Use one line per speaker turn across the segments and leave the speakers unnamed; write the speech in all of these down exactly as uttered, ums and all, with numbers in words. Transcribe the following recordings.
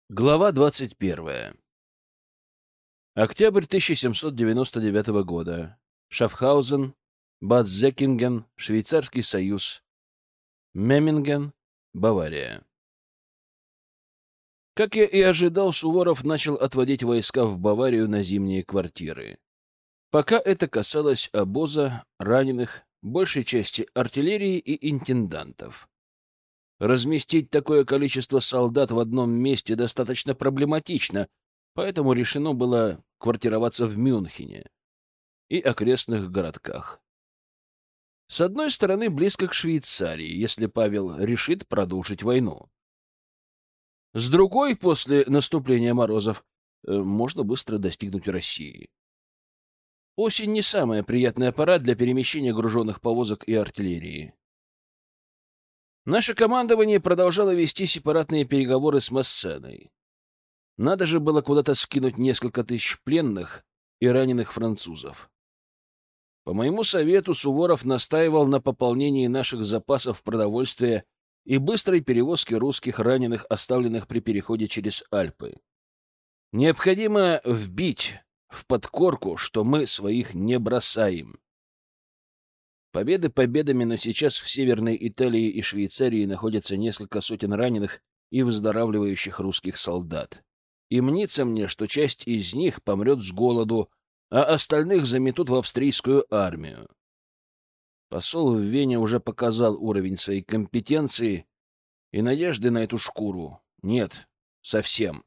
Глава двадцать первая. Октябрь тысяча семьсот девяносто девятого года. Шафхаузен, Бад Зекинген, Швейцарский союз, Мемминген, Бавария. Как я и ожидал, Суворов начал отводить войска в Баварию на зимние квартиры. Пока это касалось обоза, раненых, большей части артиллерии и интендантов. Разместить такое количество солдат в одном месте достаточно проблематично, поэтому решено было квартироваться в Мюнхене и окрестных городках. С одной стороны, близко к Швейцарии, если Павел решит продолжить войну. С другой, после наступления морозов, можно быстро достигнуть России. Осень не самая приятная пора для перемещения груженных повозок и артиллерии. Наше командование продолжало вести сепаратные переговоры с Массеной. Надо же было куда-то скинуть несколько тысяч пленных и раненых французов. По моему совету Суворов настаивал на пополнении наших запасов продовольствия и быстрой перевозке русских раненых, оставленных при переходе через Альпы. Необходимо вбить в подкорку, что мы своих не бросаем. Победы победами, но сейчас в Северной Италии и Швейцарии находятся несколько сотен раненых и выздоравливающих русских солдат. И мнится мне, что часть из них помрет с голоду, а остальных заметут в австрийскую армию. Посол в Вене уже показал уровень своей компетенции, и надежды на эту шкуру нет совсем.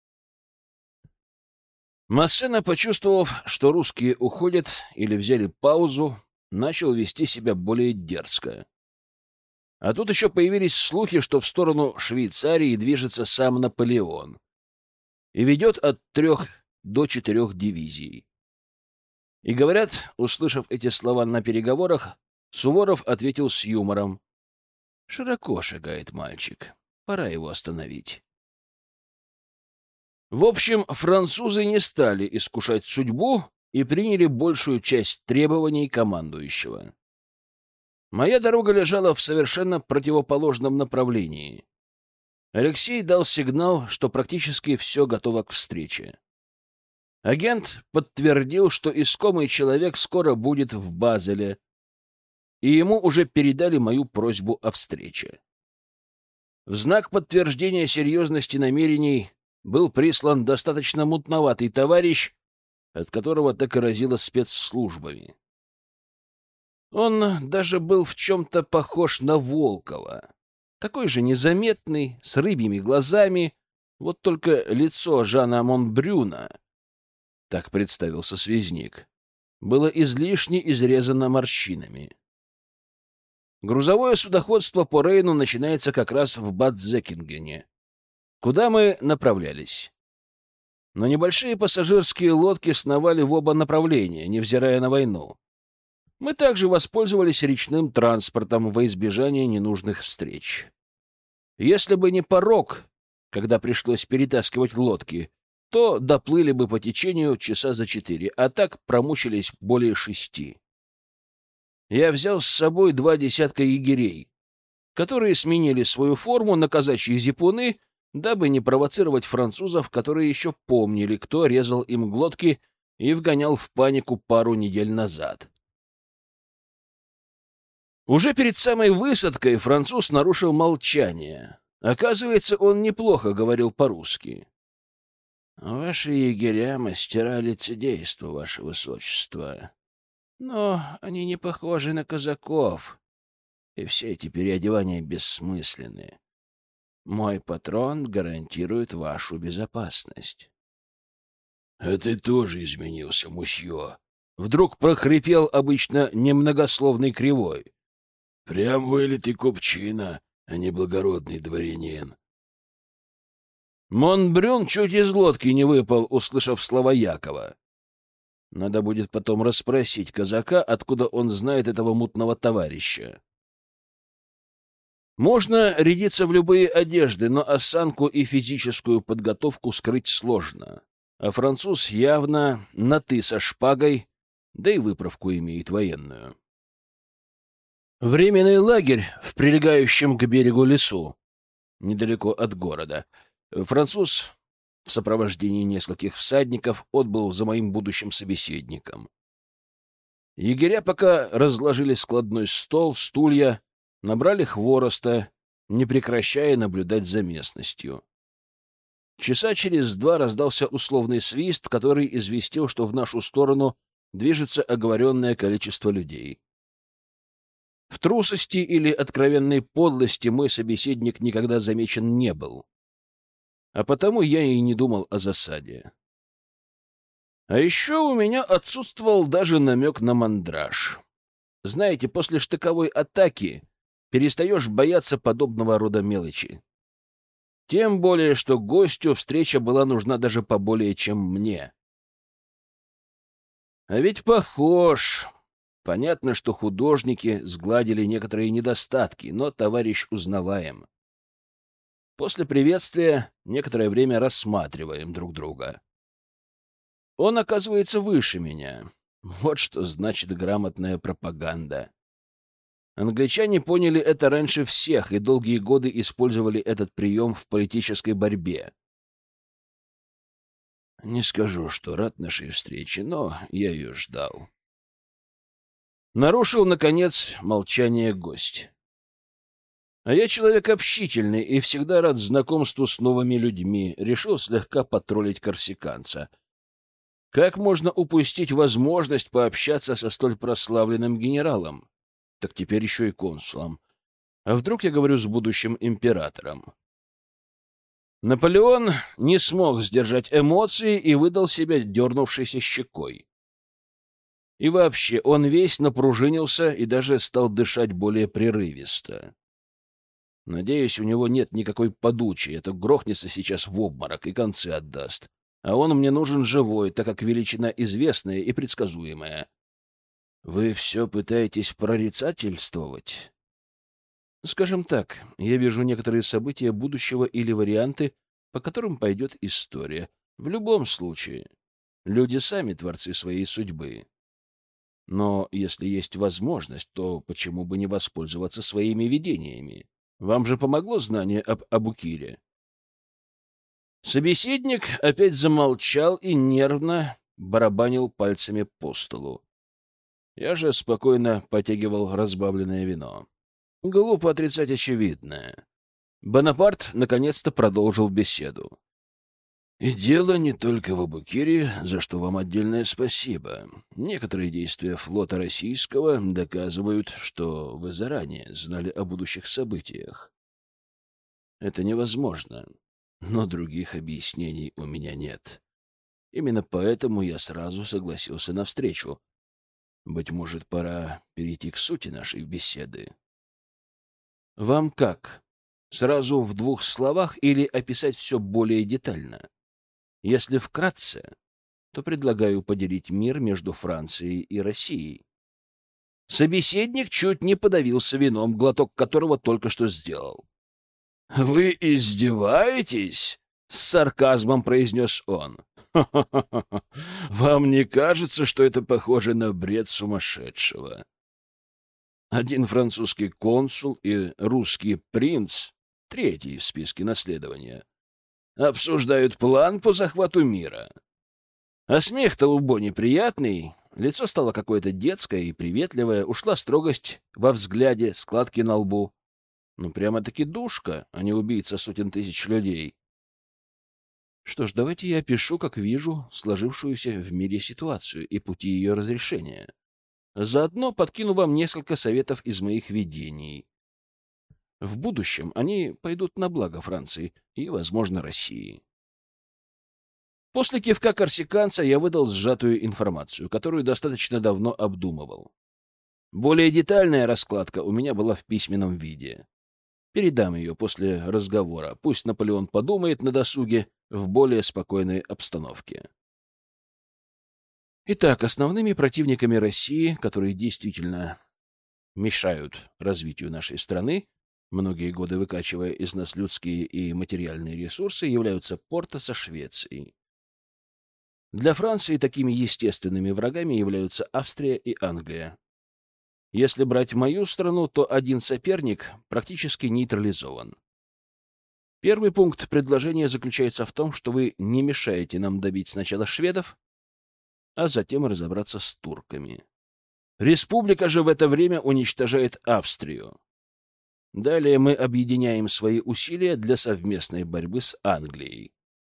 Массена, почувствовав, что русские уходят или взяли паузу, начал вести себя более дерзко. А тут еще появились слухи, что в сторону Швейцарии движется сам Наполеон и ведет от трех до четырех дивизий. И говорят, услышав эти слова на переговорах, Суворов ответил с юмором: «Широко шагает мальчик, пора его остановить». В общем, французы не стали искушать судьбу и приняли большую часть требований командующего. Моя дорога лежала в совершенно противоположном направлении. Алексей дал сигнал, что практически все готово к встрече. Агент подтвердил, что искомый человек скоро будет в Базеле, и ему уже передали мою просьбу о встрече. В знак подтверждения серьезности намерений был прислан достаточно мутноватый товарищ, от которого так и разило спецслужбами. Он даже был в чем-то похож на Волкова. Такой же незаметный, с рыбьими глазами, вот только лицо Жана Монбрюна, так представился связник, было излишне изрезано морщинами. Грузовое судоходство по Рейну начинается как раз в Бад-Зекингене, куда мы направлялись. Но небольшие пассажирские лодки сновали в оба направления, невзирая на войну. Мы также воспользовались речным транспортом во избежание ненужных встреч. Если бы не порог, когда пришлось перетаскивать лодки, то доплыли бы по течению часа за четыре, а так промучились более шести. Я взял с собой два десятка егерей, которые сменили свою форму на казачьи зипуны, дабы не провоцировать французов, которые еще помнили, кто резал им глотки и вгонял в панику пару недель назад. Уже перед самой высадкой француз нарушил молчание. Оказывается, он неплохо говорил по-русски. — Ваши егеря — мастера лицедейства, ваше высочество. Но они не похожи на казаков, и все эти переодевания бессмысленны. Мой патрон гарантирует вашу безопасность. — А ты тоже изменился, мусье. Вдруг прохрипел обычно немногословный Кривой. — Прям вылитый купчина, а не благородный дворянин. Монбрюн чуть из лодки не выпал, услышав слова Якова. Надо будет потом расспросить казака, откуда он знает этого мутного товарища. Можно рядиться в любые одежды, но осанку и физическую подготовку скрыть сложно. А француз явно на «ты» со шпагой, да и выправку имеет военную. Временный лагерь в прилегающем к берегу лесу, недалеко от города. Француз в сопровождении нескольких всадников отбыл за моим будущим собеседником. Егеря пока разложили складной стол, стулья, набрали хвороста, не прекращая наблюдать за местностью. Часа через два раздался условный свист, который известил, что в нашу сторону движется оговоренное количество людей. В трусости или откровенной подлости мой собеседник никогда замечен не был, а потому я и не думал о засаде. А еще у меня отсутствовал даже намек на мандраж. Знаете, после штыковой атаки перестаешь бояться подобного рода мелочи. Тем более, что гостю встреча была нужна даже поболее, чем мне. А ведь похож. Понятно, что художники сгладили некоторые недостатки, но товарищ узнаваем. После приветствия некоторое время рассматриваем друг друга. Он оказывается выше меня. Вот что значит грамотная пропаганда. Англичане поняли это раньше всех и долгие годы использовали этот прием в политической борьбе. Не скажу, что рад нашей встрече, но я ее ждал. Нарушил, наконец, молчание гость. А я человек общительный и всегда рад знакомству с новыми людьми. Решил слегка потроллить корсиканца. Как можно упустить возможность пообщаться со столь прославленным генералом? Так теперь еще и консулом. А вдруг я говорю с будущим императором? Наполеон не смог сдержать эмоции и выдал себя дернувшейся щекой. И вообще, он весь напружинился и даже стал дышать более прерывисто. Надеюсь, у него нет никакой подучи, это грохнется сейчас в обморок и концы отдаст. А он мне нужен живой, так как величина известная и предсказуемая. Вы все пытаетесь прорицательствовать? Скажем так, я вижу некоторые события будущего или варианты, по которым пойдет история. В любом случае, люди сами творцы своей судьбы. Но если есть возможность, то почему бы не воспользоваться своими видениями? Вам же помогло знание об Абукире? Собеседник опять замолчал и нервно барабанил пальцами по столу. Я же спокойно потягивал разбавленное вино. Глупо отрицать очевидное. Бонапарт наконец-то продолжил беседу. И дело не только в Абукире, за что вам отдельное спасибо. Некоторые действия флота российского доказывают, что вы заранее знали о будущих событиях. Это невозможно, но других объяснений у меня нет. Именно поэтому я сразу согласился на встречу. Быть может, пора перейти к сути нашей беседы. Вам как? Сразу в двух словах или описать все более детально? Если вкратце, то предлагаю поделить мир между Францией и Россией. Собеседник чуть не подавился вином, глоток которого только что сделал. — Вы издеваетесь? — с сарказмом произнес он. — Вам не кажется, что это похоже на бред сумасшедшего? Один французский консул и русский принц, третий в списке наследования, обсуждают план по захвату мира. А смех-то у Бо неприятный, лицо стало какое-то детское и приветливое, ушла строгость во взгляде, складки на лбу. Ну, прямо-таки душка, а не убийца сотен тысяч людей. Что ж, давайте я опишу, как вижу сложившуюся в мире ситуацию и пути ее разрешения. Заодно подкину вам несколько советов из моих видений. В будущем они пойдут на благо Франции и, возможно, России. После кивка корсиканца я выдал сжатую информацию, которую достаточно давно обдумывал. Более детальная раскладка у меня была в письменном виде. Передам ее после разговора. Пусть Наполеон подумает на досуге в более спокойной обстановке. Итак, основными противниками России, которые действительно мешают развитию нашей страны, многие годы выкачивая из нас людские и материальные ресурсы, являются Порто со Швецией. Для Франции такими естественными врагами являются Австрия и Англия. Если брать мою страну, то один соперник практически нейтрализован. Первый пункт предложения заключается в том, что вы не мешаете нам добить сначала шведов, а затем разобраться с турками. Республика же в это время уничтожает Австрию. Далее мы объединяем свои усилия для совместной борьбы с Англией.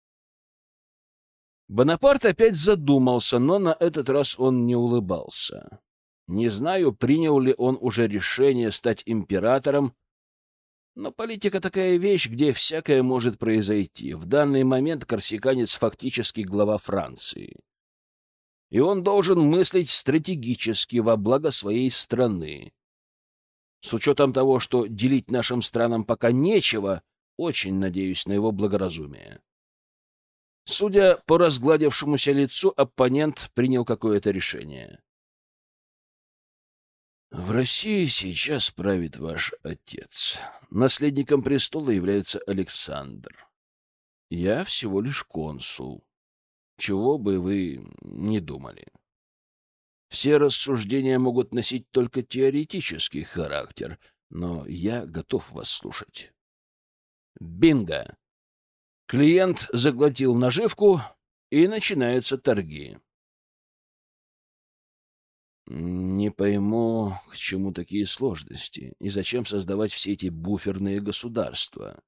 Бонапарт опять задумался, но на этот раз он не улыбался. Не знаю, принял ли он уже решение стать императором, но политика такая вещь, где всякое может произойти. В данный момент корсиканец фактически глава Франции. И он должен мыслить стратегически во благо своей страны. С учетом того, что делить нашим странам пока нечего, очень надеюсь на его благоразумие. Судя по разгладившемуся лицу, оппонент принял какое-то решение. В России сейчас правит ваш отец. Наследником престола является Александр. Я всего лишь консул. Чего бы вы ни думали. Все рассуждения могут носить только теоретический характер, но я готов вас слушать. Бинго! Клиент заглотил наживку, и начинаются торги. Не пойму, к чему такие сложности, и зачем создавать все эти буферные государства.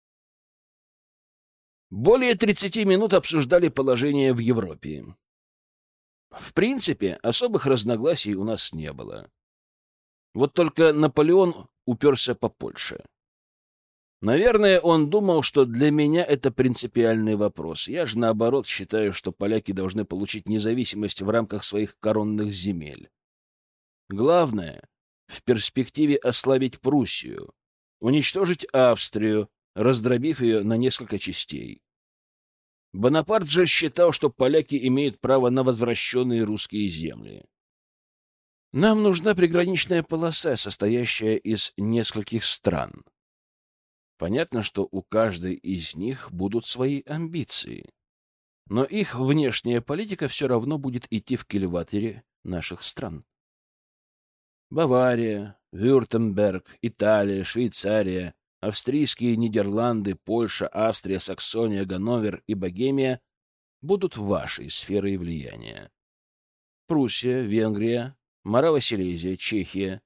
Более тридцати минут обсуждали положение в Европе. В принципе, особых разногласий у нас не было. Вот только Наполеон уперся по Польше. Наверное, он думал, что для меня это принципиальный вопрос. Я же, наоборот, считаю, что поляки должны получить независимость в рамках своих коронных земель. Главное — в перспективе ослабить Пруссию, уничтожить Австрию, раздробив ее на несколько частей. Бонапарт же считал, что поляки имеют право на возвращенные русские земли. Нам нужна приграничная полоса, состоящая из нескольких стран. Понятно, что у каждой из них будут свои амбиции, но их внешняя политика все равно будет идти в кильватере наших стран. Бавария, Вюртемберг, Италия, Швейцария, австрийские Нидерланды, Польша, Австрия, Саксония, Ганновер и Богемия будут вашей сферой влияния. Пруссия, Венгрия, Моравия-Силезия, Чехия,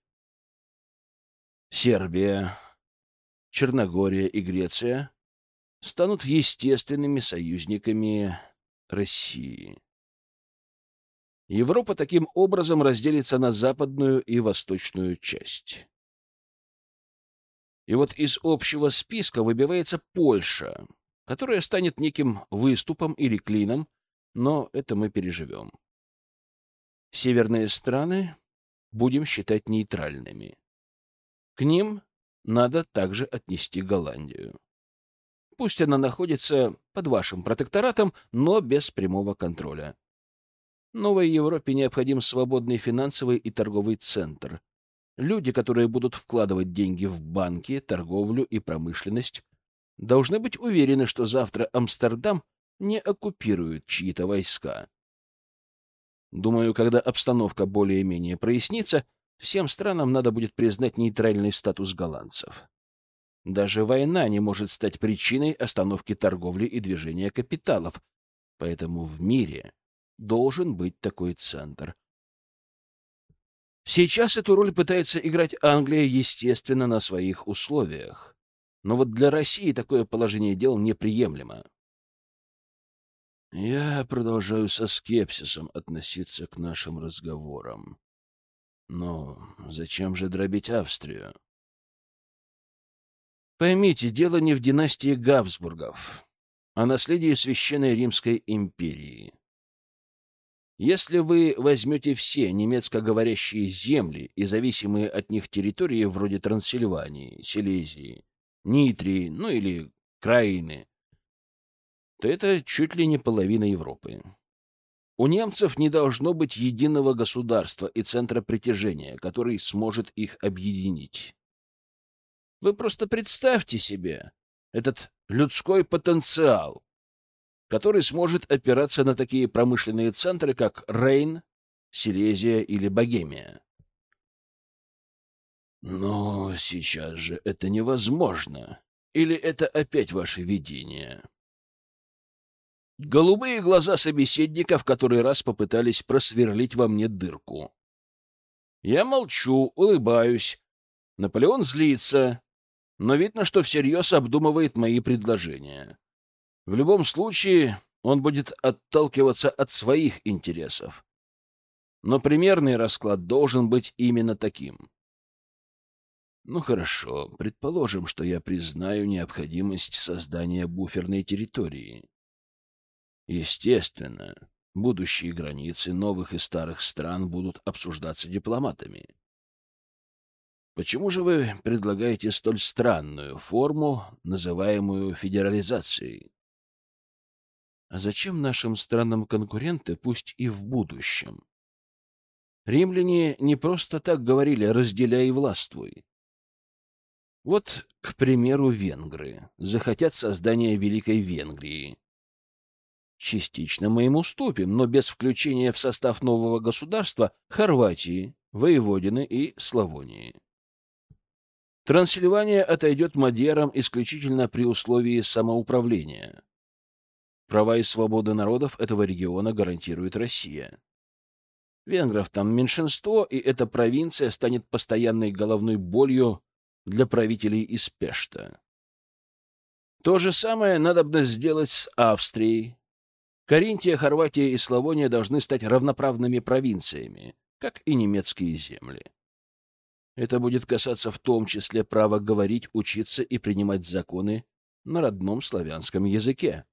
Сербия, Черногория и Греция станут естественными союзниками России. Европа таким образом разделится на западную и восточную часть. И вот из общего списка выбивается Польша, которая станет неким выступом или клином, но это мы переживем. Северные страны будем считать нейтральными. К ним надо также отнести Голландию. Пусть она находится под вашим протекторатом, но без прямого контроля. Новой Европе необходим свободный финансовый и торговый центр. Люди, которые будут вкладывать деньги в банки, торговлю и промышленность, должны быть уверены, что завтра Амстердам не оккупируют чьи-то войска. Думаю, когда обстановка более-менее прояснится, всем странам надо будет признать нейтральный статус голландцев. Даже война не может стать причиной остановки торговли и движения капиталов, поэтому в мире должен быть такой центр. Сейчас эту роль пытается играть Англия, естественно, на своих условиях. Но вот для России такое положение дел неприемлемо. Я продолжаю со скепсисом относиться к нашим разговорам. Но зачем же дробить Австрию? Поймите, дело не в династии Габсбургов, а наследии Священной Римской империи. Если вы возьмете все немецкоговорящие земли и зависимые от них территории вроде Трансильвании, Силезии, Нитрии, ну или Краины, то это чуть ли не половина Европы. У немцев не должно быть единого государства и центра притяжения, который сможет их объединить. Вы просто представьте себе этот людской потенциал, который сможет опираться на такие промышленные центры, как Рейн, Силезия или Богемия. Но сейчас же это невозможно. Или это опять ваше видение? Голубые глаза собеседника в который раз попытались просверлить во мне дырку. Я молчу, улыбаюсь. Наполеон злится, но видно, что всерьез обдумывает мои предложения. В любом случае, он будет отталкиваться от своих интересов. Но примерный расклад должен быть именно таким. Ну хорошо, предположим, что я признаю необходимость создания буферной территории. Естественно, будущие границы новых и старых стран будут обсуждаться дипломатами. Почему же вы предлагаете столь странную форму, называемую федерализацией? А зачем нашим странам конкуренты, пусть и в будущем? Римляне не просто так говорили «разделяй и властвуй». Вот, к примеру, венгры захотят создания Великой Венгрии. Частично мы им уступим, но без включения в состав нового государства Хорватии, Воеводины и Славонии. Трансильвания отойдет мадьярам исключительно при условии самоуправления. Права и свободы народов этого региона гарантирует Россия. Венгров там меньшинство, и эта провинция станет постоянной головной болью для правителей из Пешта. То же самое надобно сделать с Австрией. Каринтия, Хорватия и Славония должны стать равноправными провинциями, как и немецкие земли. Это будет касаться в том числе права говорить, учиться и принимать законы на родном славянском языке.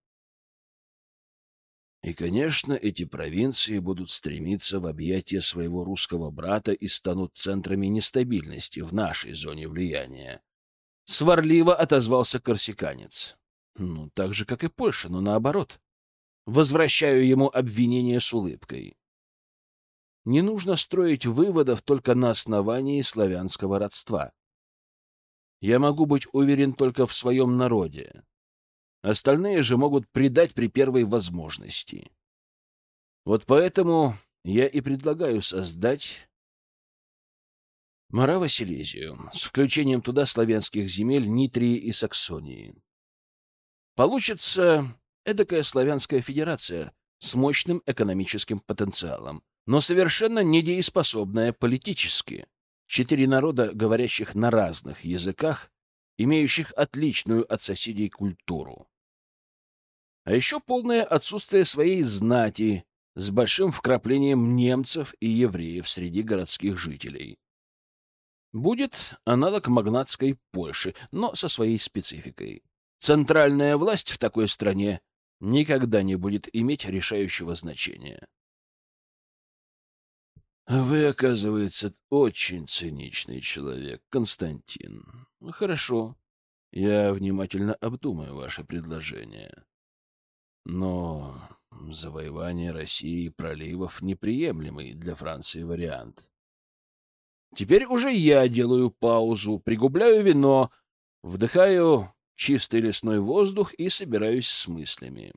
И, конечно, эти провинции будут стремиться в объятия своего русского брата и станут центрами нестабильности в нашей зоне влияния. Сварливо отозвался корсиканец. Ну, так же, как и Польша, но наоборот. Возвращаю ему обвинение с улыбкой. Не нужно строить выводов только на основании славянского родства. Я могу быть уверен только в своем народе. Остальные же могут предать при первой возможности. Вот поэтому я и предлагаю создать Мораво-Силезию с включением туда славянских земель Нитрии и Саксонии. Получится эдакая славянская федерация с мощным экономическим потенциалом, но совершенно недееспособная политически. Четыре народа, говорящих на разных языках, имеющих отличную от соседей культуру. А еще полное отсутствие своей знати с большим вкраплением немцев и евреев среди городских жителей. Будет аналог магнатской Польши, но со своей спецификой. Центральная власть в такой стране никогда не будет иметь решающего значения. Вы, оказывается, очень циничный человек, Константин. Хорошо, я внимательно обдумаю ваше предложение. Но завоевание России и проливов — неприемлемый для Франции вариант. Теперь уже я делаю паузу, пригубляю вино, вдыхаю чистый лесной воздух и собираюсь с мыслями.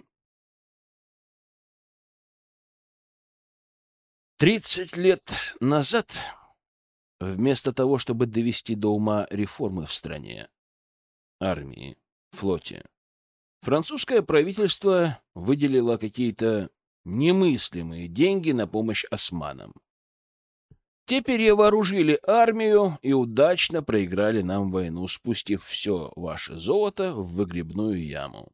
Тридцать лет назад, вместо того, чтобы довести до ума реформы в стране, армии, флоте, французское правительство выделило какие-то немыслимые деньги на помощь османам. Те перевооружили армию и удачно проиграли нам войну, спустив все ваше золото в выгребную яму.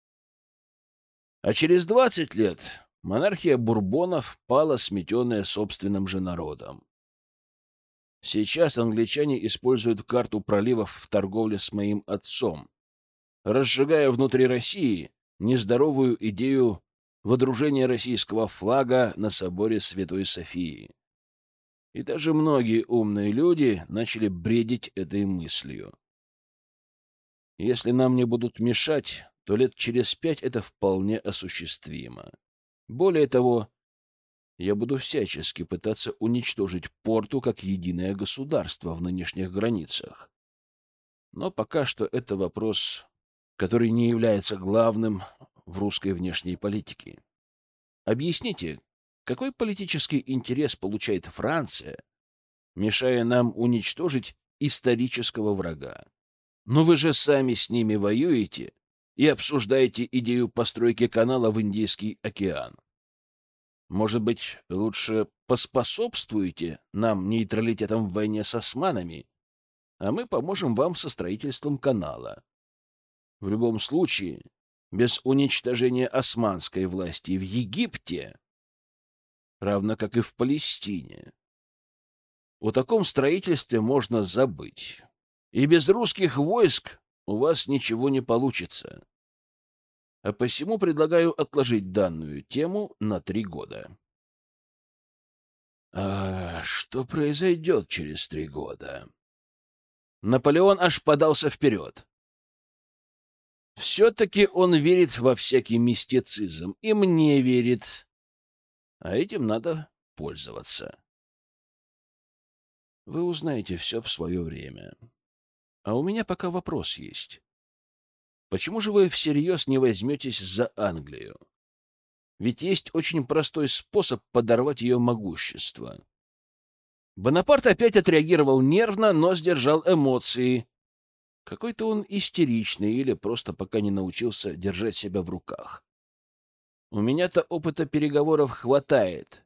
А через двадцать лет монархия Бурбонов пала, сметенная собственным же народом. Сейчас англичане используют карту проливов в торговле с моим отцом, разжигая внутри России нездоровую идею водружения российского флага на соборе Святой Софии. И даже многие умные люди начали бредить этой мыслью. Если нам не будут мешать, то лет через пять это вполне осуществимо. Более того, я буду всячески пытаться уничтожить Порту как единое государство в нынешних границах. Но пока что это вопрос, который не является главным в русской внешней политике. Объясните, какой политический интерес получает Франция, мешая нам уничтожить исторического врага? Но вы же сами с ними воюете и обсуждаете идею постройки канала в Индийский океан. Может быть, лучше поспособствуете нам нейтралитетом в войне с османами, а мы поможем вам со строительством канала. В любом случае, без уничтожения османской власти в Египте, равно как и в Палестине, о таком строительстве можно забыть. И без русских войск у вас ничего не получится. А посему предлагаю отложить данную тему на три года. А что произойдет через три года? Наполеон аж подался вперед. Все-таки он верит во всякий мистицизм, и мне верит. А этим надо пользоваться. Вы узнаете все в свое время. А у меня пока вопрос есть. Почему же вы всерьез не возьметесь за Англию? Ведь есть очень простой способ подорвать ее могущество. Бонапарт опять отреагировал нервно, но сдержал эмоции. Какой-то он истеричный или просто пока не научился держать себя в руках. У меня-то опыта переговоров хватает.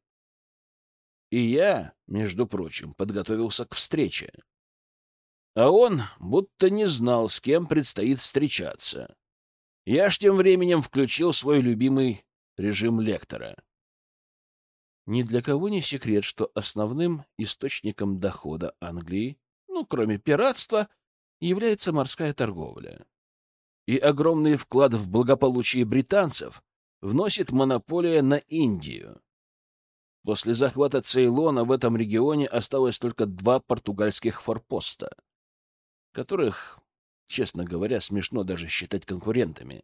И я, между прочим, подготовился к встрече. А он будто не знал, с кем предстоит встречаться. Я ж тем временем включил свой любимый режим лектора. Ни для кого не секрет, что основным источником дохода Англии, ну, кроме пиратства, является морская торговля. И огромный вклад в благополучие британцев вносит монополия на Индию. После захвата Цейлона в этом регионе осталось только два португальских форпоста, которых, честно говоря, смешно даже считать конкурентами.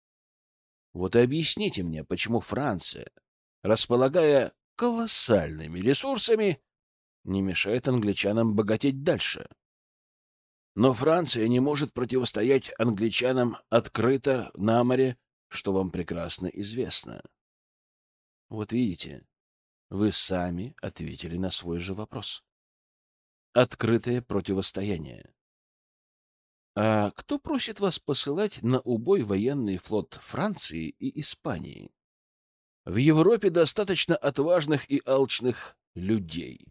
Вот и объясните мне, почему Франция, располагая колоссальными ресурсами, не мешает англичанам богатеть дальше. Но Франция не может противостоять англичанам открыто на море, что вам прекрасно известно. Вот видите, вы сами ответили на свой же вопрос. Открытое противостояние. А кто просит вас посылать на убой военный флот Франции и Испании? В Европе достаточно отважных и алчных людей,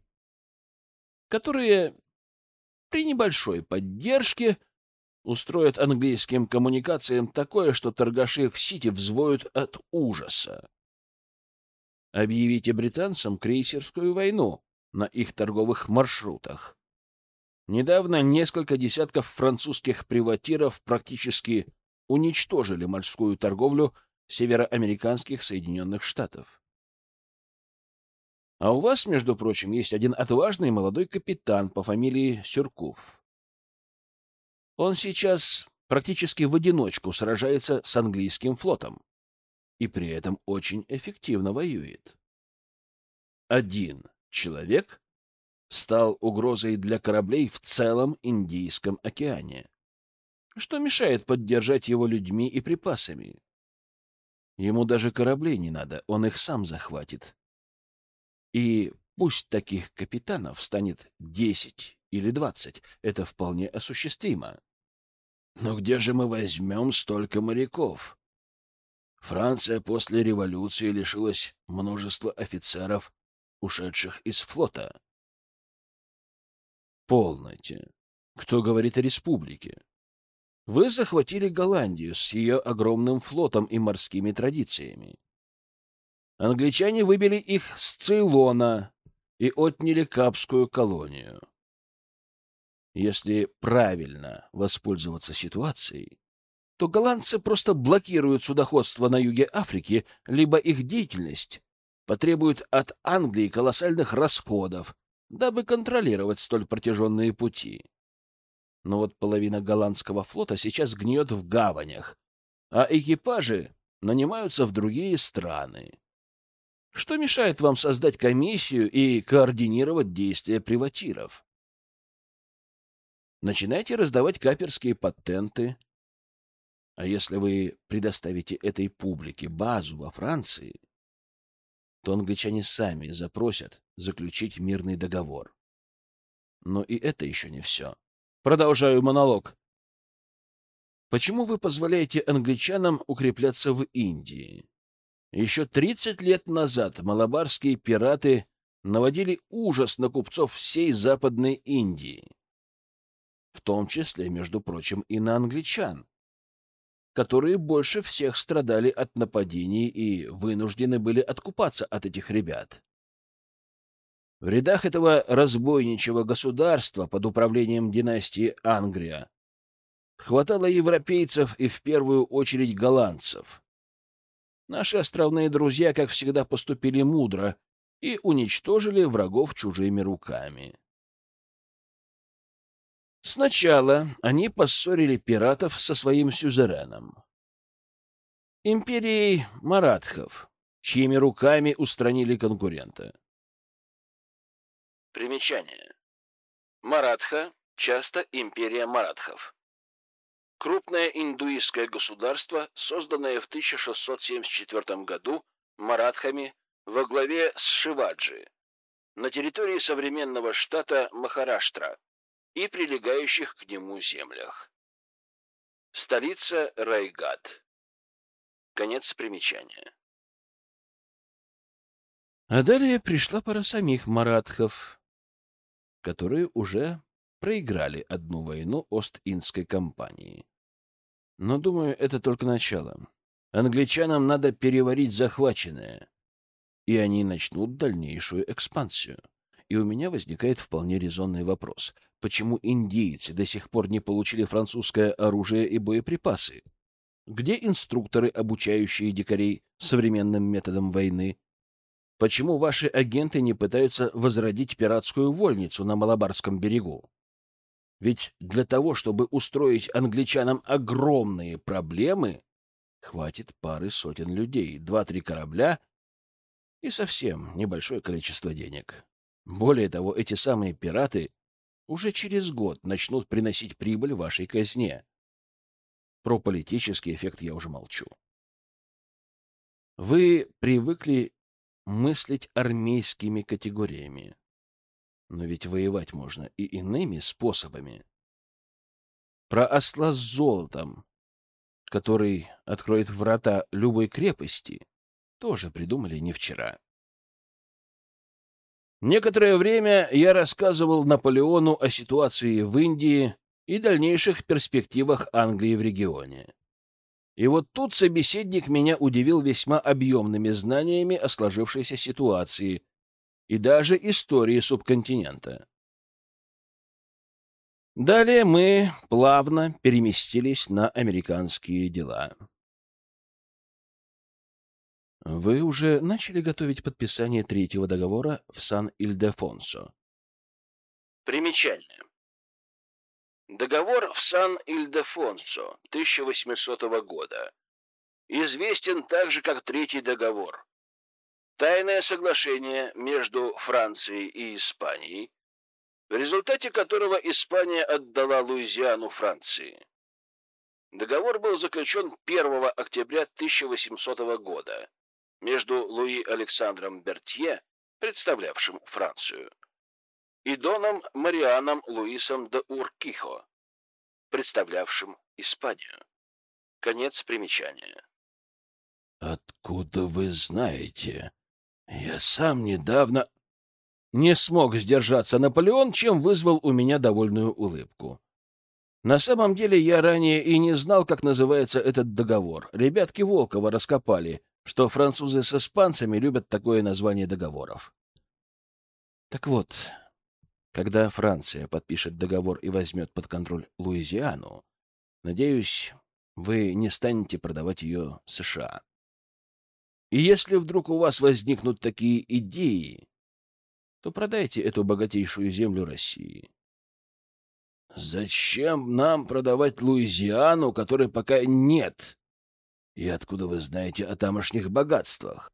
которые при небольшой поддержке устроят английским коммуникациям такое, что торгаши в Сити взвоют от ужаса. Объявите британцам крейсерскую войну на их торговых маршрутах. Недавно несколько десятков французских приватиров практически уничтожили морскую торговлю североамериканских Соединенных Штатов. А у вас, между прочим, есть один отважный молодой капитан по фамилии Сюрков. Он сейчас практически в одиночку сражается с английским флотом и при этом очень эффективно воюет. Один человек стал угрозой для кораблей в целом Индийском океане. Что мешает поддержать его людьми и припасами? Ему даже кораблей не надо, он их сам захватит. И пусть таких капитанов станет десять или двадцать, это вполне осуществимо. Но где же мы возьмем столько моряков? Франция после революции лишилась множества офицеров, ушедших из флота. Полноте. Кто говорит о республике? Вы захватили Голландию с ее огромным флотом и морскими традициями. Англичане выбили их с Цейлона и отняли Капскую колонию. Если правильно воспользоваться ситуацией, то голландцы просто блокируют судоходство на юге Африки, либо их деятельность потребует от Англии колоссальных расходов, дабы контролировать столь протяженные пути. Но вот половина голландского флота сейчас гниет в гаванях, а экипажи нанимаются в другие страны. Что мешает вам создать комиссию и координировать действия приватиров? Начинайте раздавать каперские патенты. А если вы предоставите этой публике базу во Франции, то англичане сами запросят заключить мирный договор. Но и это еще не все. Продолжаю монолог. Почему вы позволяете англичанам укрепляться в Индии? Еще тридцать лет назад малабарские пираты наводили ужас на купцов всей Западной Индии, в том числе, между прочим, и на англичан, которые больше всех страдали от нападений и вынуждены были откупаться от этих ребят. В рядах этого разбойничьего государства под управлением династии Ангрия хватало европейцев и в первую очередь голландцев. Наши островные друзья, как всегда, поступили мудро и уничтожили врагов чужими руками. Сначала они поссорили пиратов со своим сюзереном, империей маратхов, чьими руками устранили конкурента. Примечание. Маратха, часто империя маратхов. Крупное индуистское государство, созданное в тысяча шестьсот семьдесят четвёртом году маратхами во главе с Шиваджи на территории современного штата Махараштра и прилегающих к нему землях. Столица Райгад. Конец примечания. А далее пришла пора самих маратхов, которые уже проиграли одну войну Ост-Индской компании. Но, думаю, это только начало. Англичанам надо переварить захваченное, и они начнут дальнейшую экспансию. И у меня возникает вполне резонный вопрос. Почему индейцы до сих пор не получили французское оружие и боеприпасы? Где инструкторы, обучающие дикарей современным методам войны? Почему ваши агенты не пытаются возродить пиратскую вольницу на Малабарском берегу? Ведь для того, чтобы устроить англичанам огромные проблемы, хватит пары сотен людей, два-три корабля и совсем небольшое количество денег. Более того, эти самые пираты уже через год начнут приносить прибыль вашей казне. Про политический эффект я уже молчу. Вы привыкли мыслить армейскими категориями. Но ведь воевать можно и иными способами. Про осла с золотом, который откроет врата любой крепости, тоже придумали не вчера. Некоторое время я рассказывал Наполеону о ситуации в Индии и дальнейших перспективах Англии в регионе. И вот тут собеседник меня удивил весьма объемными знаниями о сложившейся ситуации и даже истории субконтинента. Далее мы плавно переместились на американские дела. Вы уже начали готовить подписание третьего договора в Сан-Ильдефонсо? Примечание. Договор в Сан-Ильдефонсо тысяча восьмисотого года известен также как Третий договор. Тайное соглашение между Францией и Испанией, в результате которого Испания отдала Луизиану Франции. Договор был заключен первого октября тысяча восьмисотого года между Луи Александром Бертье, представлявшим Францию, и доном Марианом Луисом де Уркихо, представлявшим Испанию. Конец примечания. «Откуда вы знаете? Я сам недавно...» Не смог сдержаться Наполеон, чем вызвал у меня довольную улыбку. На самом деле я ранее и не знал, как называется этот договор. Ребятки Волкова раскопали, что французы с испанцами любят такое название договоров. Так вот, когда Франция подпишет договор и возьмет под контроль Луизиану, надеюсь, вы не станете продавать ее США. И если вдруг у вас возникнут такие идеи, то продайте эту богатейшую землю России. Зачем нам продавать Луизиану, которой пока нет? И откуда вы знаете о тамошних богатствах?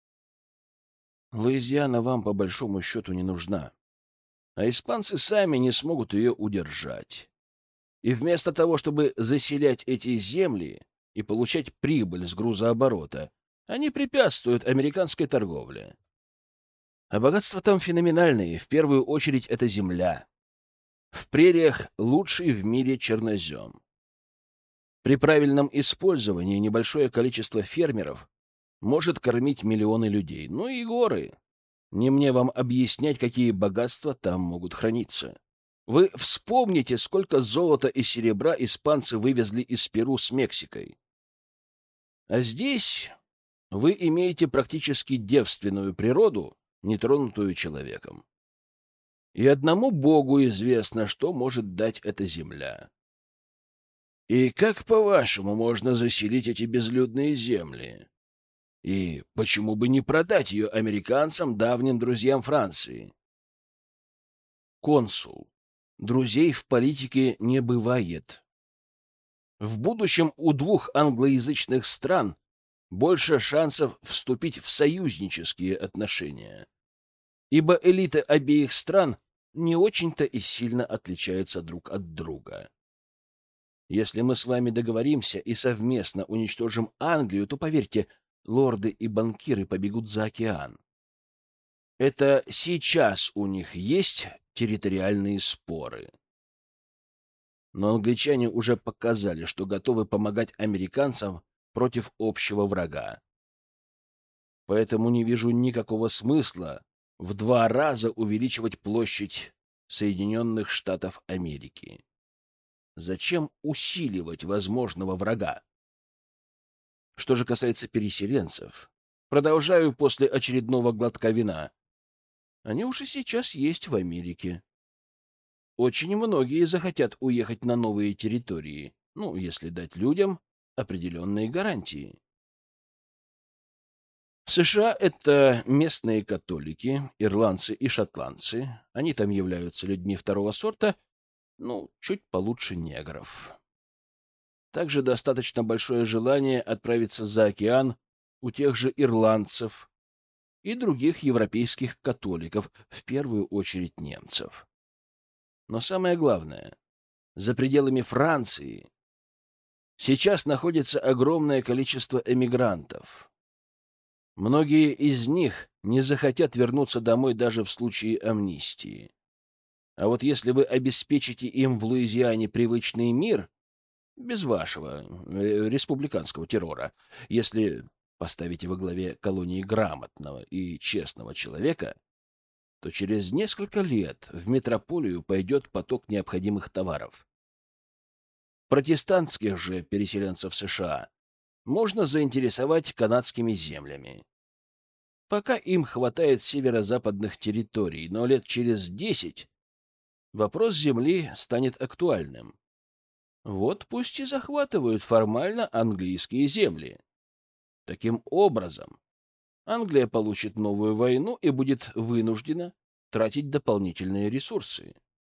Луизиана вам по большому счету не нужна, а испанцы сами не смогут ее удержать. И вместо того, чтобы заселять эти земли и получать прибыль с грузооборота, они препятствуют американской торговле. А богатства там феноменальные. В первую очередь это земля. В прериях лучший в мире чернозем. При правильном использовании небольшое количество фермеров может кормить миллионы людей. Ну и горы. Не мне вам объяснять, какие богатства там могут храниться. Вы вспомните, сколько золота и серебра испанцы вывезли из Перу с Мексикой. А здесь вы имеете практически девственную природу, нетронутую человеком. И одному Богу известно, что может дать эта земля. И как, по-вашему, можно заселить эти безлюдные земли? И почему бы не продать ее американцам, давним друзьям Франции? Консул. Друзей в политике не бывает. В будущем у двух англоязычных стран больше шансов вступить в союзнические отношения, ибо элиты обеих стран не очень-то и сильно отличаются друг от друга. Если мы с вами договоримся и совместно уничтожим Англию, то, поверьте, лорды и банкиры побегут за океан. Это сейчас у них есть территориальные споры. Но англичане уже показали, что готовы помогать американцам против общего врага. Поэтому не вижу никакого смысла в два раза увеличивать площадь Соединенных Штатов Америки. Зачем усиливать возможного врага? Что же касается переселенцев, продолжаю после очередного глотка вина. Они уже сейчас есть в Америке. Очень многие захотят уехать на новые территории, ну, если дать людям определенные гарантии. В США это местные католики, ирландцы и шотландцы. Они там являются людьми второго сорта, ну, чуть получше негров. Также достаточно большое желание отправиться за океан у тех же ирландцев и других европейских католиков, в первую очередь немцев. Но самое главное, за пределами Франции сейчас находится огромное количество эмигрантов. Многие из них не захотят вернуться домой даже в случае амнистии. А вот если вы обеспечите им в Луизиане привычный мир, без вашего э, республиканского террора, если поставите во главе колонии грамотного и честного человека, то через несколько лет в метрополию пойдет поток необходимых товаров. Протестантских же переселенцев США можно заинтересовать канадскими землями. Пока им хватает северо-западных территорий, но лет через десять вопрос земли станет актуальным. Вот пусть и захватывают формально английские земли. Таким образом, Англия получит новую войну и будет вынуждена тратить дополнительные ресурсы.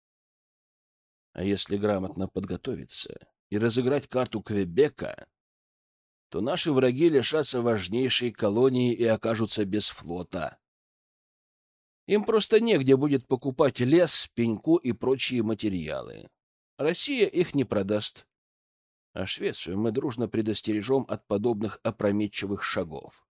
А если грамотно подготовиться и разыграть карту Квебека, то наши враги лишатся важнейшей колонии и окажутся без флота. Им просто негде будет покупать лес, пеньку и прочие материалы. Россия их не продаст. А Швецию мы дружно предостережем от подобных опрометчивых шагов.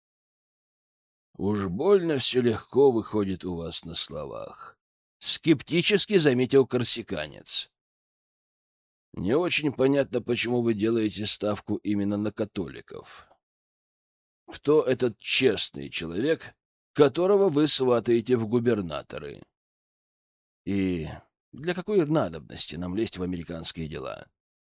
«Уж больно все легко выходит у вас на словах», — скептически заметил корсиканец. «Не очень понятно, почему вы делаете ставку именно на католиков. Кто этот честный человек, которого вы сватаете в губернаторы? И для какой надобности нам лезть в американские дела?»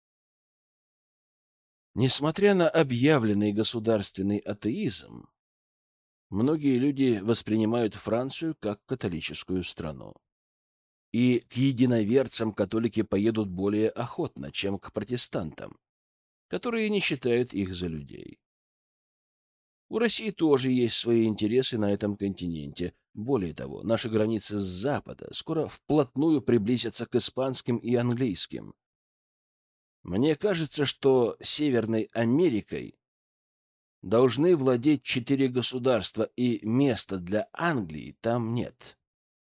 Несмотря на объявленный государственный атеизм, многие люди воспринимают Францию как католическую страну. И к единоверцам католики поедут более охотно, чем к протестантам, которые не считают их за людей. У России тоже есть свои интересы на этом континенте. Более того, наши границы с запада скоро вплотную приблизятся к испанским и английским. Мне кажется, что Северной Америкой должны владеть четыре государства, и места для Англии там нет.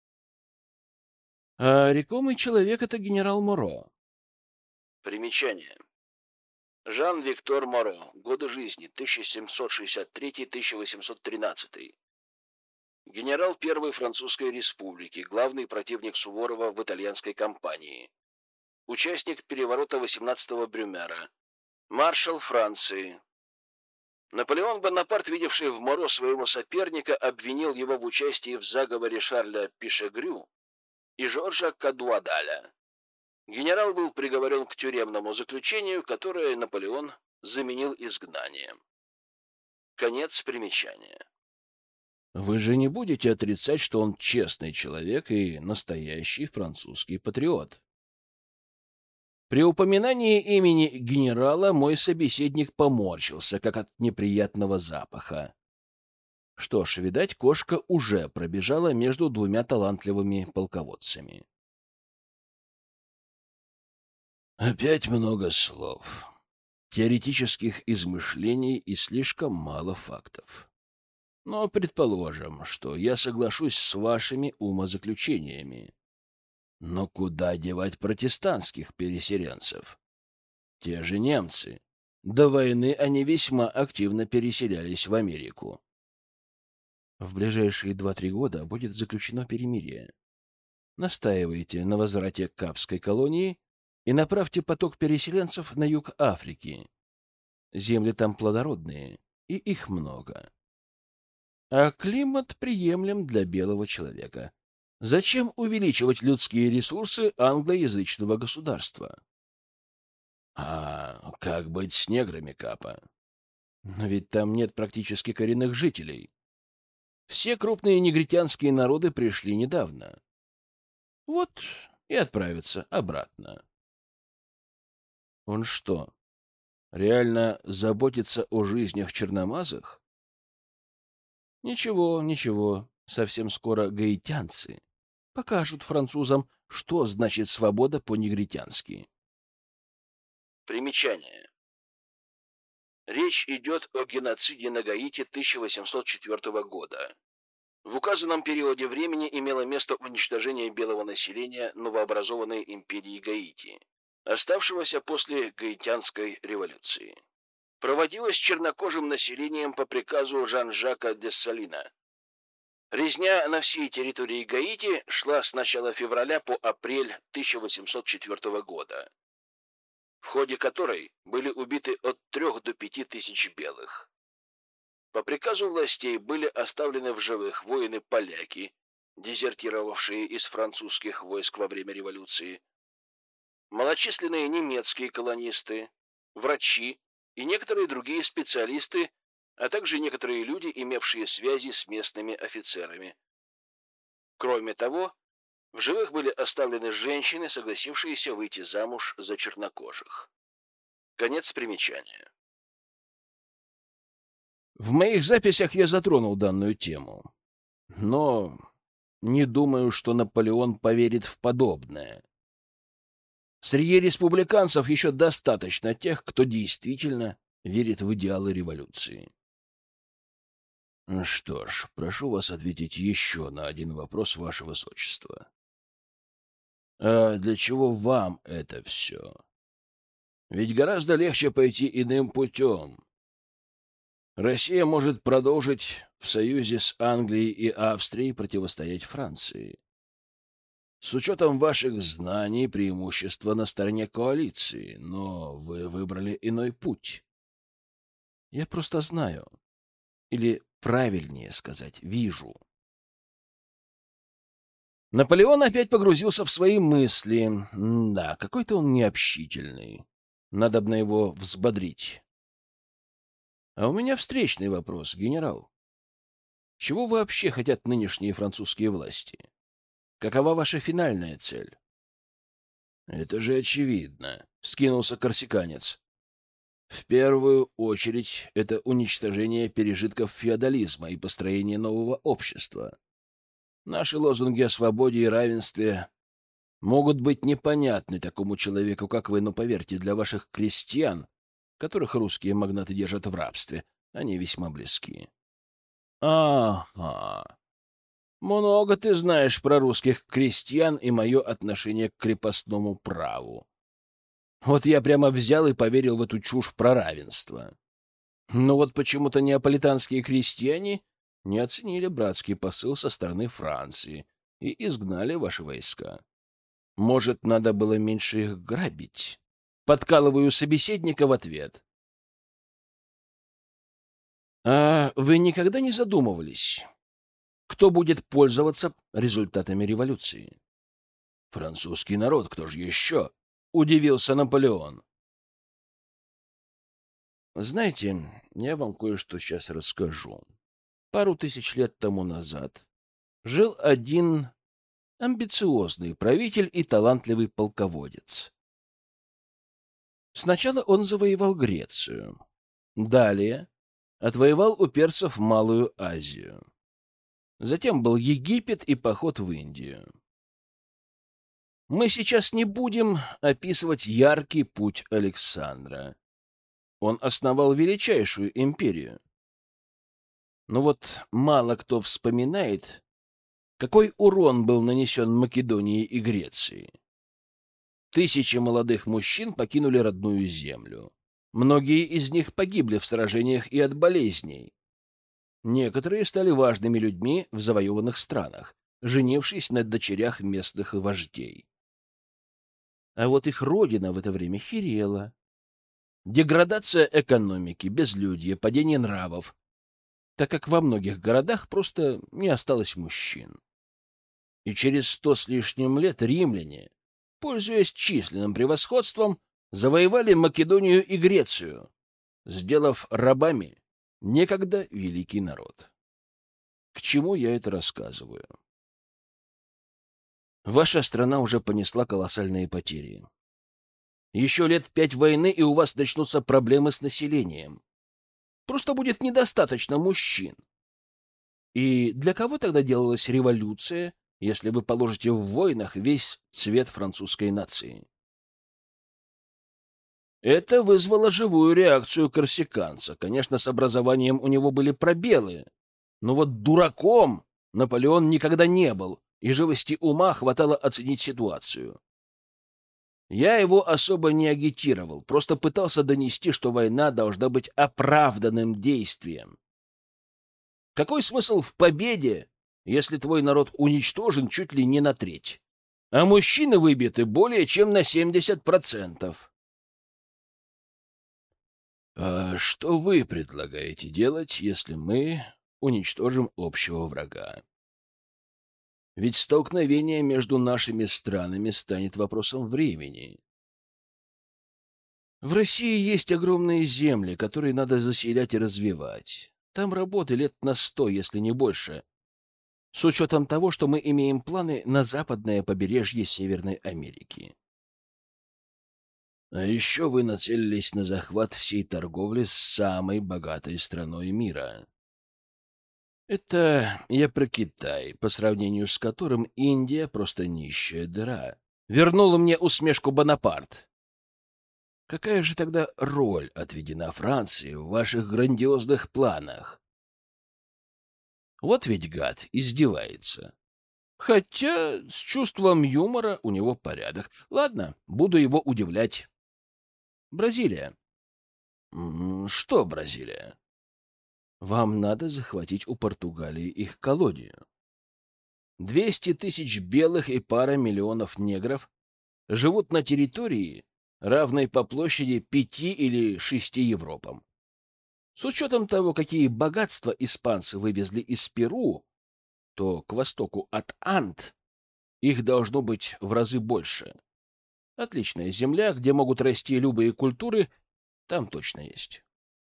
А рекомый человек — это генерал Моро. Примечание. Жан-Виктор Моро. Годы жизни тысяча семьсот шестьдесят третий — тысяча восемьсот тринадцатый. Генерал Первой Французской Республики, главный противник Суворова в итальянской кампании. Участник переворота восемнадцатого Брюмера. Маршал Франции. Наполеон Бонапарт, видевший в Моро своего соперника, обвинил его в участии в заговоре Шарля Пишегрю и Жоржа Кадуадаля. Генерал был приговорен к тюремному заключению, которое Наполеон заменил изгнанием. Конец примечания. Вы же не будете отрицать, что он честный человек и настоящий французский патриот? При упоминании имени генерала мой собеседник поморщился, как от неприятного запаха. Что ж, видать, кошка уже пробежала между двумя талантливыми полководцами. Опять много слов, теоретических измышлений и слишком мало фактов. Но предположим, что я соглашусь с вашими умозаключениями. Но куда девать протестантских переселенцев? Те же немцы. До войны они весьма активно переселялись в Америку. В ближайшие два-три года будет заключено перемирие. Настаивайте на возврате к Капской колонии и направьте поток переселенцев на юг Африки. Земли там плодородные, и их много. А климат приемлем для белого человека. Зачем увеличивать людские ресурсы англоязычного государства? А как быть с неграми, Капа? Но ведь там нет практически коренных жителей. Все крупные негритянские народы пришли недавно. Вот и отправятся обратно. Он что, реально заботится о жизнях черномазых? Ничего, ничего, совсем скоро гаитянцы покажут французам, что значит свобода по-негритянски. Примечание. Речь идет о геноциде на Гаити тысяча восемьсот четвёртого года. В указанном периоде времени имело место уничтожение белого населения новообразованной империи Гаити, оставшегося после Гаитянской революции. Проводилось чернокожим населением по приказу Жан-Жака Дессалина. Резня на всей территории Гаити шла с начала февраля по апрель тысяча восемьсот четвёртого года, в ходе которой были убиты от трех до пяти тысяч белых. По приказу властей были оставлены в живых воины-поляки, дезертировавшие из французских войск во время революции, малочисленные немецкие колонисты, врачи и некоторые другие специалисты, а также некоторые люди, имевшие связи с местными офицерами. Кроме того, в живых были оставлены женщины, согласившиеся выйти замуж за чернокожих. Конец примечания. В моих записях я затронул данную тему, но не думаю, что Наполеон поверит в подобное. Среди республиканцев еще достаточно тех, кто действительно верит в идеалы революции. Что ж, прошу вас ответить еще на один вопрос, ваше высочество. А для чего вам это все? Ведь гораздо легче пойти иным путем. Россия может продолжить в союзе с Англией и Австрией противостоять Франции. С учетом ваших знаний, преимущество на стороне коалиции, но вы выбрали иной путь. Я просто знаю. Или, правильнее сказать, вижу. Наполеон опять погрузился в свои мысли. Да, какой-то он необщительный. Надобно его взбодрить. А у меня встречный вопрос, генерал. Чего вообще хотят нынешние французские власти? Какова ваша финальная цель? Это же очевидно, — вскинулся корсиканец. В первую очередь это уничтожение пережитков феодализма и построение нового общества. Наши лозунги о свободе и равенстве могут быть непонятны такому человеку, как вы, но поверьте, для ваших крестьян, которых русские магнаты держат в рабстве, они весьма близки. Ага. Много ты знаешь про русских крестьян и мое отношение к крепостному праву. Вот я прямо взял и поверил в эту чушь про равенство. Но вот почему-то неаполитанские крестьяне не оценили братский посыл со стороны Франции и изгнали ваши войска. Может, надо было меньше их грабить? Подкалываю собеседника в ответ. А вы никогда не задумывались, кто будет пользоваться результатами революции? Французский народ, кто же еще? Удивился Наполеон. Знаете, я вам кое-что сейчас расскажу. Пару тысяч лет тому назад жил один амбициозный правитель и талантливый полководец. Сначала он завоевал Грецию. Далее отвоевал у персов Малую Азию. Затем был Египет и поход в Индию. Мы сейчас не будем описывать яркий путь Александра. Он основал величайшую империю. Но вот мало кто вспоминает, какой урон был нанесен Македонии и Греции. Тысячи молодых мужчин покинули родную землю. Многие из них погибли в сражениях и от болезней. Некоторые стали важными людьми в завоеванных странах, женившись на дочерях местных вождей. А вот их родина в это время херела. Деградация экономики, безлюдье, падение нравов, так как во многих городах просто не осталось мужчин. И через сто с лишним лет римляне, пользуясь численным превосходством, завоевали Македонию и Грецию, сделав рабами некогда великий народ. К чему я это рассказываю? Ваша страна уже понесла колоссальные потери. Еще лет пять войны, и у вас начнутся проблемы с населением. Просто будет недостаточно мужчин. И для кого тогда делалась революция, если вы положите в войнах весь цвет французской нации? Это вызвало живую реакцию корсиканца. Конечно, с образованием у него были пробелы, но вот дураком Наполеон никогда не был, и живости ума хватало оценить ситуацию. Я его особо не агитировал, просто пытался донести, что война должна быть оправданным действием. Какой смысл в победе, если твой народ уничтожен чуть ли не на треть, а мужчины выбиты более чем на семьдесят процентов? А что вы предлагаете делать, если мы уничтожим общего врага? Ведь столкновение между нашими странами станет вопросом времени. В России есть огромные земли, которые надо заселять и развивать. Там работы лет на сто, если не больше, с учетом того, что мы имеем планы на западное побережье Северной Америки. А еще вы нацелились на захват всей торговли с самой богатой страной мира. Это я про Китай, по сравнению с которым Индия просто нищая дыра. Вернула мне усмешку Бонапарт. Какая же тогда роль отведена Франции в ваших грандиозных планах? Вот ведь гад издевается. Хотя с чувством юмора у него порядок. Ладно, буду его удивлять. Бразилия. Что Бразилия? Вам надо захватить у Португалии их колонию. Двести тысяч белых и пара миллионов негров живут на территории, равной по площади пяти или шести Европам. С учетом того, какие богатства испанцы вывезли из Перу, то к востоку от Анд их должно быть в разы больше. Отличная земля, где могут расти любые культуры, там точно есть.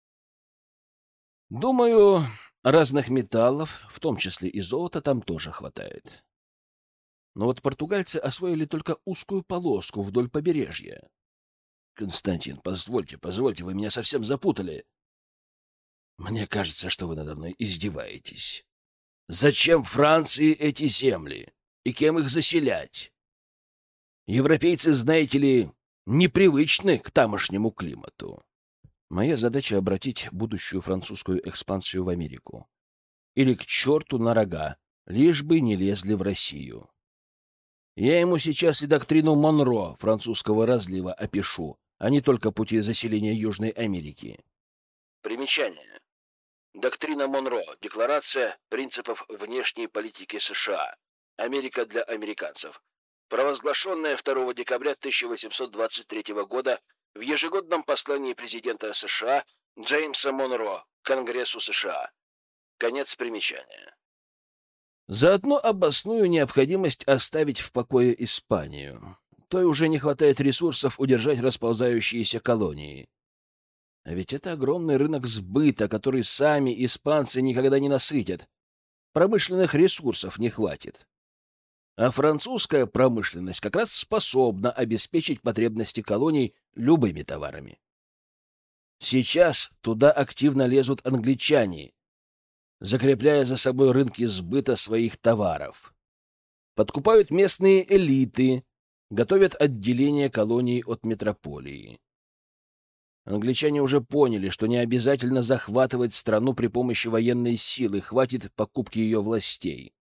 Думаю, разных металлов, в том числе и золота, там тоже хватает. Но вот португальцы освоили только узкую полоску вдоль побережья. Константин, позвольте, позвольте, вы меня совсем запутали. Мне кажется, что вы надо мной издеваетесь. Зачем Франции эти земли? И кем их заселять? Европейцы, знаете ли, непривычны к тамошнему климату. Моя задача — обратить будущую французскую экспансию в Америку. Или к черту на рога, лишь бы не лезли в Россию. Я ему сейчас и доктрину Монро французского разлива опишу, а не только пути заселения Южной Америки. Примечание. Доктрина Монро. Декларация принципов внешней политики США. Америка для американцев. Провозглашенная второго декабря тысяча восемьсот двадцать третьего года в ежегодном послании президента США Джеймса Монро к Конгрессу США. Конец примечания. Заодно обосную необходимость оставить в покое Испанию. Той уже не хватает ресурсов удержать расползающиеся колонии. А ведь это огромный рынок сбыта, который сами испанцы никогда не насытят. Промышленных ресурсов не хватит. А французская промышленность как раз способна обеспечить потребности колоний любыми товарами. Сейчас туда активно лезут англичане, закрепляя за собой рынки сбыта своих товаров. Подкупают местные элиты, готовят отделение колоний от метрополии. Англичане уже поняли, что не обязательно захватывать страну при помощи военной силы, хватит покупки ее властей.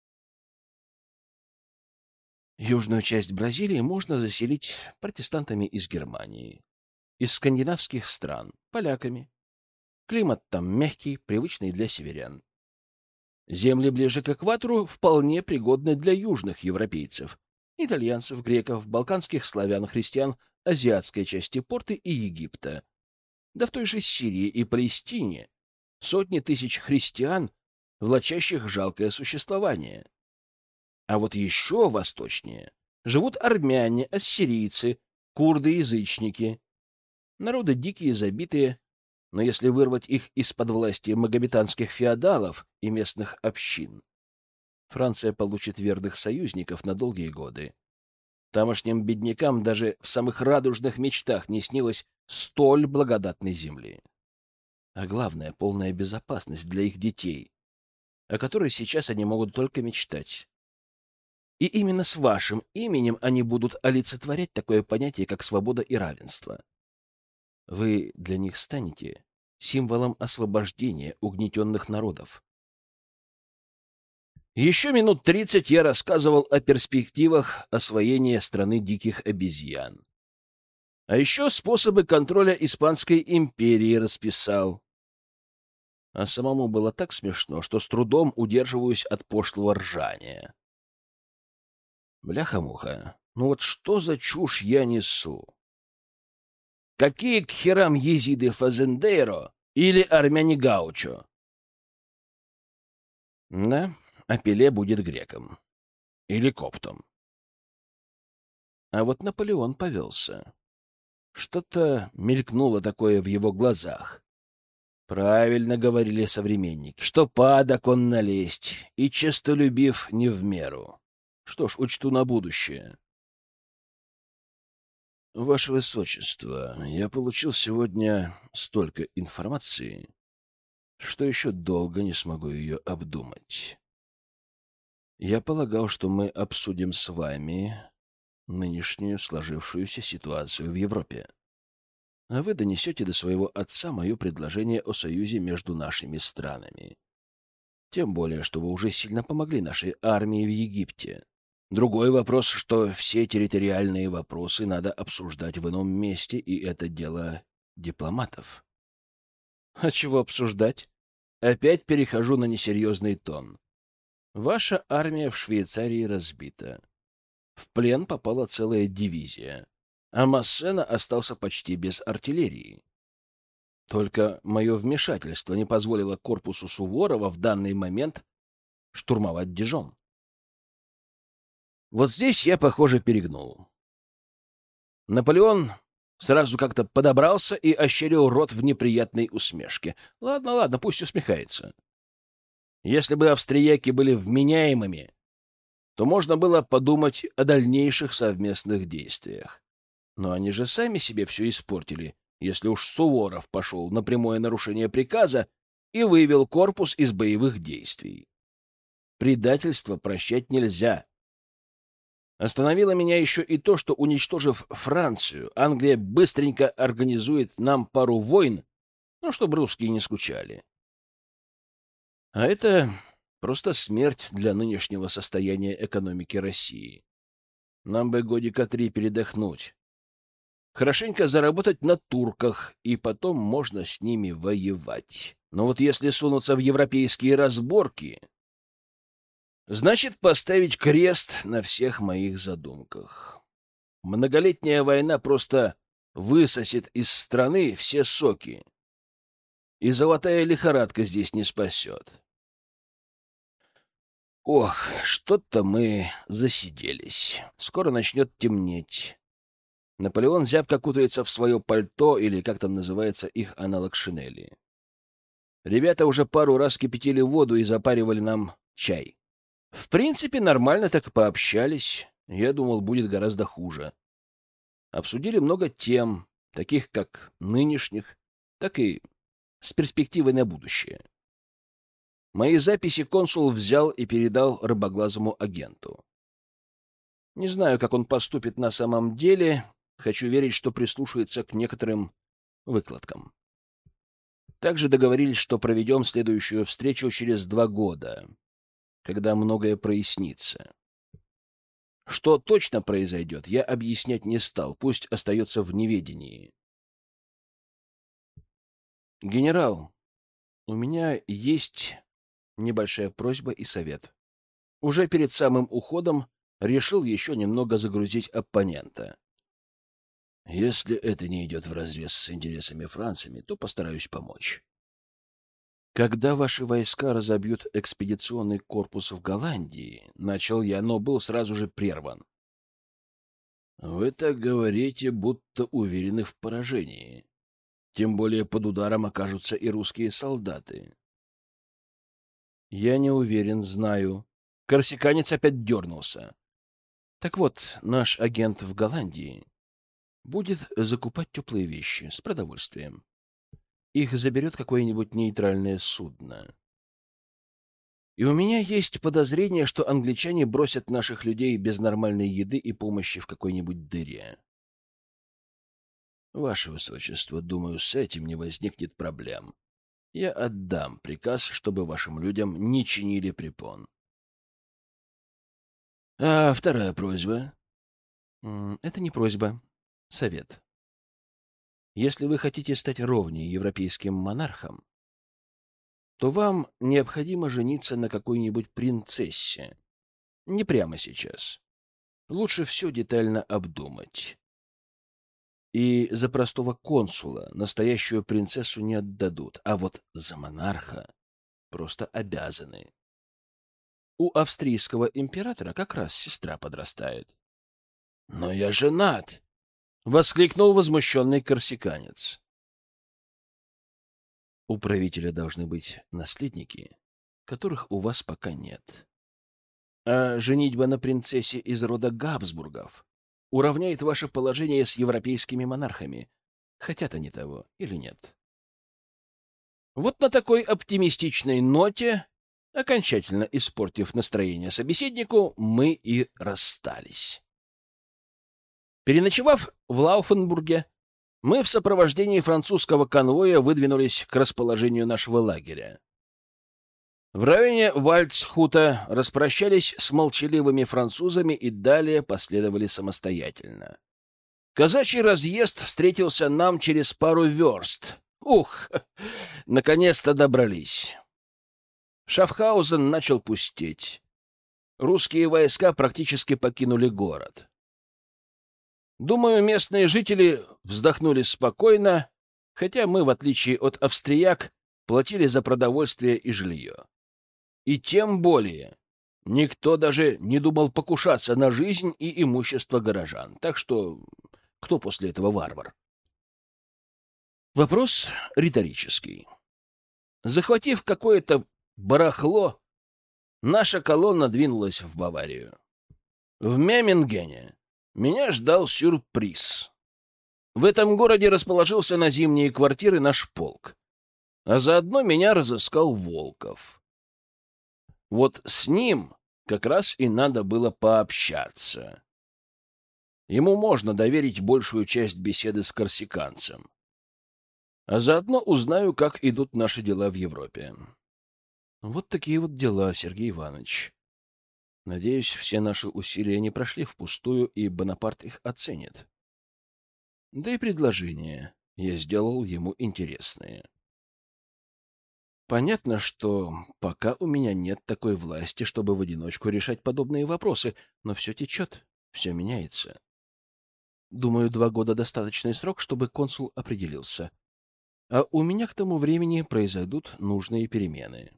Южную часть Бразилии можно заселить протестантами из Германии, из скандинавских стран, поляками. Климат там мягкий, привычный для северян. Земли ближе к экватору вполне пригодны для южных европейцев, итальянцев, греков, балканских славян, христиан, азиатской части порты и Египта. Да в той же Сирии и Палестине сотни тысяч христиан, влачащих жалкое существование. А вот еще восточнее живут армяне, ассирийцы, курды-язычники. Народы дикие, забитые, но если вырвать их из-под власти магометанских феодалов и местных общин, Франция получит верных союзников на долгие годы. Тамошним беднякам даже в самых радужных мечтах не снилось столь благодатной земли. А главное — полная безопасность для их детей, о которой сейчас они могут только мечтать. И именно с вашим именем они будут олицетворять такое понятие, как свобода и равенство. Вы для них станете символом освобождения угнетенных народов. Еще минут тридцать я рассказывал о перспективах освоения страны диких обезьян. А еще способы контроля Испанской империи расписал. А самому было так смешно, что с трудом удерживаюсь от пошлого ржания. Бляха-муха, ну вот что за чушь я несу? Какие к херам езиды Фазендейро или армяне Гаучо? Да, а Пеле будет греком. Или коптом. А вот Наполеон повелся. Что-то мелькнуло такое в его глазах. Правильно говорили современники, что падок он налезть и честолюбив не в меру. Что ж, учту на будущее. Ваше Высочество, я получил сегодня столько информации, что еще долго не смогу ее обдумать. Я полагал, что мы обсудим с вами нынешнюю сложившуюся ситуацию в Европе, а вы донесете до своего отца мое предложение о союзе между нашими странами. Тем более, что вы уже сильно помогли нашей армии в Египте. Другой вопрос, что все территориальные вопросы надо обсуждать в ином месте, и это дело дипломатов. А чего обсуждать? Опять перехожу на несерьезный тон. Ваша армия в Швейцарии разбита. В плен попала целая дивизия, а Массена остался почти без артиллерии. Только мое вмешательство не позволило корпусу Суворова в данный момент штурмовать Дижон. Вот здесь я, похоже, перегнул. Наполеон сразу как-то подобрался и ощерил рот в неприятной усмешке. Ладно, ладно, пусть усмехается. Если бы австрияки были вменяемыми, то можно было подумать о дальнейших совместных действиях. Но они же сами себе все испортили, если уж Суворов пошел на прямое нарушение приказа и вывел корпус из боевых действий. Предательство прощать нельзя. Остановило меня еще и то, что, уничтожив Францию, Англия быстренько организует нам пару войн, ну, чтобы русские не скучали. А это просто смерть для нынешнего состояния экономики России. Нам бы годика три передохнуть. Хорошенько заработать на турках, и потом можно с ними воевать. Но вот если сунуться в европейские разборки, значит поставить крест на всех моих задумках. Многолетняя война просто высосет из страны все соки, и золотая лихорадка здесь не спасет. Ох, что-то мы засиделись. Скоро начнет темнеть. Наполеон зябко кутается в свое пальто, или как там называется их аналог шинели. Ребята уже пару раз кипятили воду и запаривали нам чай. В принципе, нормально так пообщались. Я думал, будет гораздо хуже. Обсудили много тем, таких как нынешних, так и с перспективой на будущее. Мои записи консул взял и передал рыбоглазому агенту. Не знаю, как он поступит на самом деле. Хочу верить, что прислушается к некоторым выкладкам. Также договорились, что проведем следующую встречу через два года, когда многое прояснится. Что точно произойдет, я объяснять не стал, пусть остается в неведении. Генерал, у меня есть небольшая просьба и совет. Уже перед самым уходом решил еще немного загрузить оппонента. Если это не идет вразрез с интересами Франции, то постараюсь помочь. Когда ваши войска разобьют экспедиционный корпус в Голландии, начал я, но был сразу же прерван. Вы так говорите, будто уверены в поражении. Тем более под ударом окажутся и русские солдаты. Я не уверен, знаю. Корсиканец опять дернулся. Так вот, наш агент в Голландии будет закупать теплые вещи с продовольствием. Их заберет какое-нибудь нейтральное судно. И у меня есть подозрение, что англичане бросят наших людей без нормальной еды и помощи в какой-нибудь дыре. Ваше Высочество, думаю, с этим не возникнет проблем. Я отдам приказ, чтобы вашим людям не чинили препон. А вторая просьба? Это не просьба. Совет. Если вы хотите стать ровнее европейским монархам, то вам необходимо жениться на какой-нибудь принцессе. Не прямо сейчас. Лучше все детально обдумать. И за простого консула настоящую принцессу не отдадут, а вот за монарха просто обязаны. У австрийского императора как раз сестра подрастает. — Но я женат! — воскликнул возмущенный корсиканец. У правителя должны быть наследники, которых у вас пока нет. А женитьба на принцессе из рода Габсбургов уравняет ваше положение с европейскими монархами, хотят они того или нет. Вот на такой оптимистичной ноте, окончательно испортив настроение собеседнику, мы и расстались. Переночевав в Лауфенбурге, мы в сопровождении французского конвоя выдвинулись к расположению нашего лагеря. В районе Вальцхута распрощались с молчаливыми французами и далее последовали самостоятельно. Казачий разъезд встретился нам через пару верст. Ух, наконец-то добрались. Шафхаузен начал пустеть. Русские войска практически покинули город. Думаю, местные жители вздохнули спокойно, хотя мы, в отличие от австрияк, платили за продовольствие и жилье. И тем более никто даже не думал покушаться на жизнь и имущество горожан. Так что кто после этого варвар? Вопрос риторический. Захватив какое-то барахло, наша колонна двинулась в Баварию. В Меммингене меня ждал сюрприз. В этом городе расположился на зимние квартиры наш полк, а заодно меня разыскал Волков. Вот с ним как раз и надо было пообщаться. Ему можно доверить большую часть беседы с корсиканцем. А заодно узнаю, как идут наши дела в Европе. Вот такие вот дела, Сергей Иванович. Надеюсь, все наши усилия не прошли впустую, и Бонапарт их оценит. Да и предложения я сделал ему интересные. Понятно, что пока у меня нет такой власти, чтобы в одиночку решать подобные вопросы, но все течет, все меняется. Думаю, два года — достаточный срок, чтобы консул определился. А у меня к тому времени произойдут нужные перемены.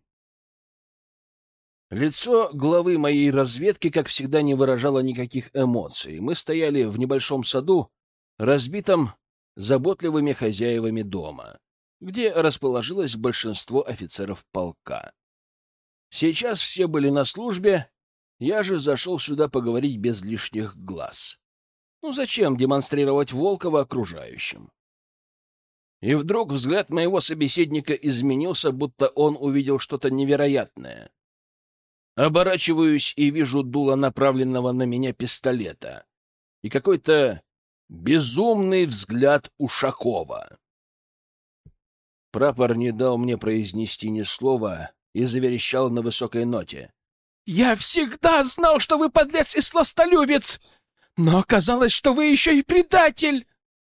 Лицо главы моей разведки, как всегда, не выражало никаких эмоций. Мы стояли в небольшом саду, разбитом заботливыми хозяевами дома, где расположилось большинство офицеров полка. Сейчас все были на службе, я же зашел сюда поговорить без лишних глаз. Ну зачем демонстрировать Волкова окружающим? И вдруг взгляд моего собеседника изменился, будто он увидел что-то невероятное. Оборачиваюсь и вижу дуло направленного на меня пистолета и какой-то безумный взгляд Ушакова. Прапор не дал мне произнести ни слова и заверещал на высокой ноте.
«Я всегда знал, что вы подлец и сластолюбец, но оказалось, что вы еще и предатель!»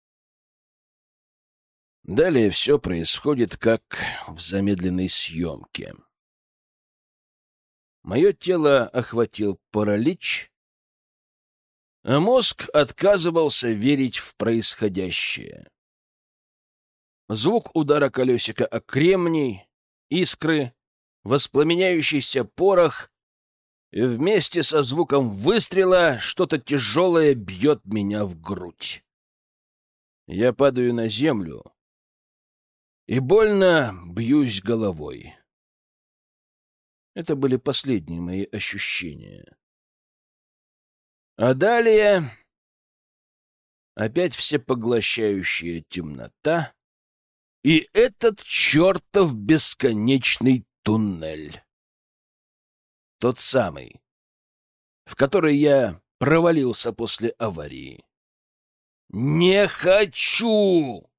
Далее все происходит как в замедленной съемке. Мое тело охватил паралич, а мозг отказывался верить в происходящее. Звук удара колесика о кремний, искры, воспламеняющийся порох, и вместе со звуком выстрела что-то тяжелое бьет меня в грудь. Я падаю на землю и больно бьюсь головой. Это были последние мои ощущения. А далее опять всепоглощающая темнота и этот чертов бесконечный туннель. Тот самый, в который я провалился после аварии. Не хочу!